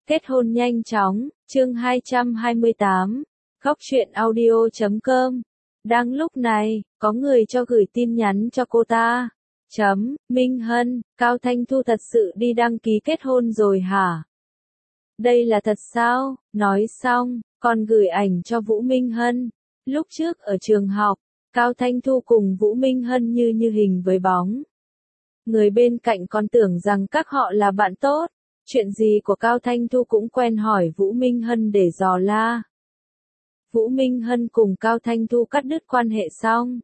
Kết hôn nhanh chóng, chương 228, Góc truyện audio.com. Đang lúc này, có người cho gửi tin nhắn cho cô ta. Minh Hân, Cao Thanh Thu thật sự đi đăng ký kết hôn rồi hả? Đây là thật sao? Nói xong, còn gửi ảnh cho Vũ Minh Hân. Lúc trước ở trường học, Cao Thanh Thu cùng Vũ Minh Hân như hình với bóng. Người bên cạnh còn tưởng rằng các họ là bạn tốt. Chuyện gì của Cao Thanh Thu cũng quen hỏi Vũ Minh Hân để dò la. Vũ Minh Hân cùng Cao Thanh Thu cắt đứt quan hệ xong.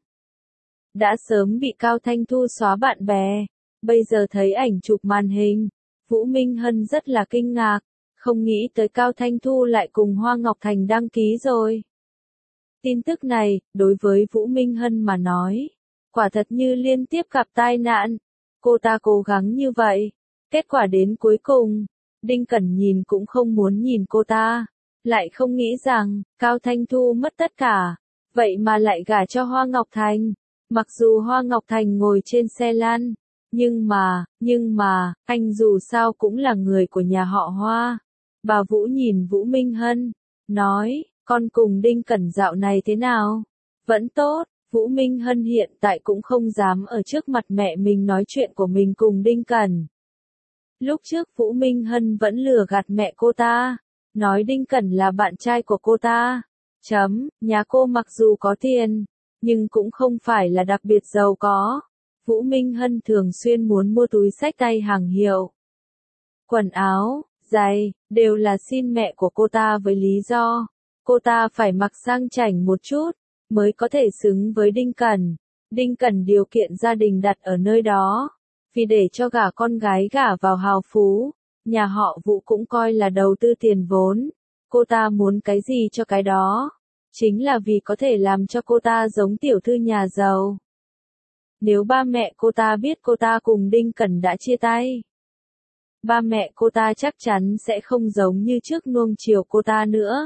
Đã sớm bị Cao Thanh Thu xóa bạn bè. Bây giờ thấy ảnh chụp màn hình, Vũ Minh Hân rất là kinh ngạc. Không nghĩ tới Cao Thanh Thu lại cùng Hoa Ngọc Thành đăng ký rồi. Tin tức này, đối với Vũ Minh Hân mà nói, quả thật như liên tiếp gặp tai nạn. Cô ta cố gắng như vậy. Kết quả đến cuối cùng, Đinh Cẩn nhìn cũng không muốn nhìn cô ta. Lại không nghĩ rằng, Cao Thanh Thu mất tất cả. Vậy mà lại gả cho Hoa Ngọc Thành. Mặc dù Hoa Ngọc Thành ngồi trên xe lăn. Nhưng mà, anh dù sao cũng là người của nhà họ Hoa. Bà Vũ nhìn Vũ Minh Hân, nói, con cùng Đinh Cẩn dạo này thế nào? Vẫn tốt. Vũ Minh Hân hiện tại cũng không dám ở trước mặt mẹ mình nói chuyện của mình cùng Đinh Cẩn. Lúc trước Vũ Minh Hân vẫn lừa gạt mẹ cô ta, nói Đinh Cẩn là bạn trai của cô ta. Nhà cô mặc dù có tiền, nhưng cũng không phải là đặc biệt giàu có. Vũ Minh Hân thường xuyên muốn mua túi xách tay hàng hiệu. Quần áo, giày, đều là xin mẹ của cô ta với lý do, cô ta phải mặc sang chảnh một chút, mới có thể xứng với Đinh Cẩn. Đinh Cẩn điều kiện gia đình đặt ở nơi đó. Vì để cho gả con gái gả vào hào phú, nhà họ Vũ cũng coi là đầu tư tiền vốn. Cô ta muốn cái gì cho cái đó. Chính là vì có thể làm cho cô ta giống tiểu thư nhà giàu. Nếu ba mẹ cô ta biết cô ta cùng Đinh Cẩn đã chia tay, ba mẹ cô ta chắc chắn sẽ không giống như trước nuông chiều cô ta nữa.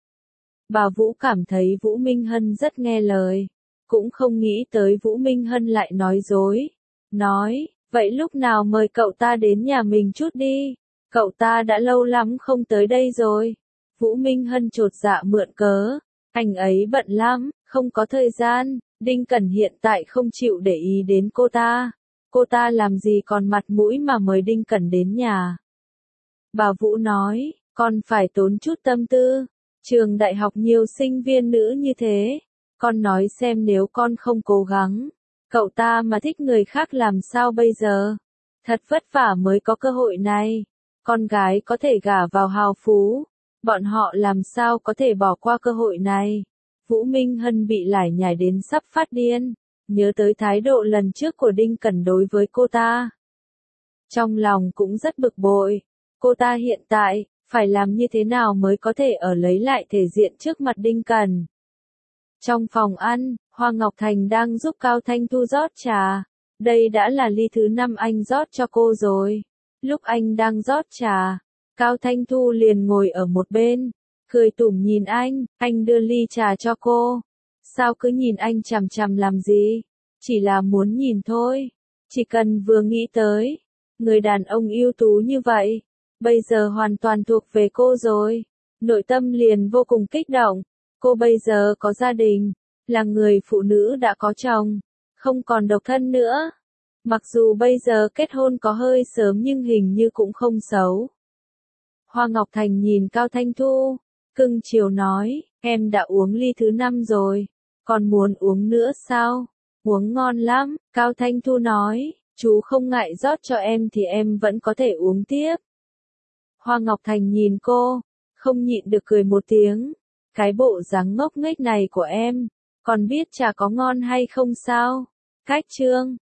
Bà Vũ cảm thấy Vũ Minh Hân rất nghe lời. Cũng không nghĩ tới Vũ Minh Hân lại nói dối. Nói, vậy lúc nào mời cậu ta đến nhà mình chút đi. Cậu ta đã lâu lắm không tới đây rồi. Vũ Minh Hân chột dạ mượn cớ. Anh ấy bận lắm, không có thời gian. Đinh Cẩn hiện tại không chịu để ý đến cô ta. Cô ta làm gì còn mặt mũi mà mời Đinh Cẩn đến nhà. Bà Vũ nói, con phải tốn chút tâm tư. Trường đại học nhiều sinh viên nữ như thế. Con nói xem nếu con không cố gắng, cậu ta mà thích người khác làm sao bây giờ? Thật vất vả mới có cơ hội này. Con gái có thể gả vào hào phú. Bọn họ làm sao có thể bỏ qua cơ hội này? Vũ Minh Hân bị lải nhải đến sắp phát điên. Nhớ tới thái độ lần trước của Đinh Cẩn đối với cô ta. Trong lòng cũng rất bực bội. Cô ta hiện tại, phải làm như thế nào mới có thể ở lấy lại thể diện trước mặt Đinh Cẩn. Trong phòng ăn, Hoa Ngọc Thành đang giúp Cao Thanh Thu rót trà. Đây đã là ly thứ 5 anh rót cho cô rồi. Lúc anh đang rót trà, Cao Thanh Thu liền ngồi ở một bên, cười tủm nhìn anh đưa ly trà cho cô. Sao cứ nhìn anh chằm chằm làm gì? Chỉ là muốn nhìn thôi. Chỉ cần vừa nghĩ tới, người đàn ông ưu tú như vậy, bây giờ hoàn toàn thuộc về cô rồi. Nội tâm liền vô cùng kích động. Cô bây giờ có gia đình, là người phụ nữ đã có chồng, không còn độc thân nữa. Mặc dù bây giờ kết hôn có hơi sớm nhưng hình như cũng không xấu. Hoa Ngọc Thành nhìn Cao Thanh Thu, cưng chiều nói, em đã uống ly thứ 5 rồi, còn muốn uống nữa sao? Uống ngon lắm, Cao Thanh Thu nói, chú không ngại rót cho em thì em vẫn có thể uống tiếp. Hoa Ngọc Thành nhìn cô, không nhịn được cười một tiếng. Cái bộ dáng ngốc nghếch này của em, còn biết trà có ngon hay không sao? Cách chương